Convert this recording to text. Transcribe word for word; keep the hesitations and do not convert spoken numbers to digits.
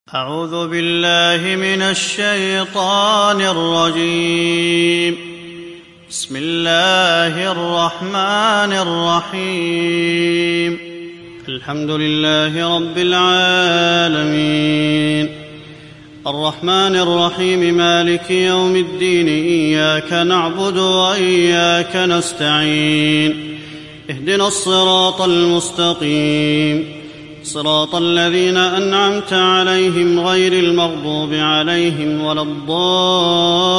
أعوذ بالله من الشيطان الرجيم. بسم الله الرحمن الرحيم. الحمد لله رب العالمين الرحمن الرحيم مالك يوم الدين إياك نعبد وإياك نستعين اهدنا الصراط المستقيم صراط الذين أنعمت عليهم غير المغضوب عليهم ولا الضالين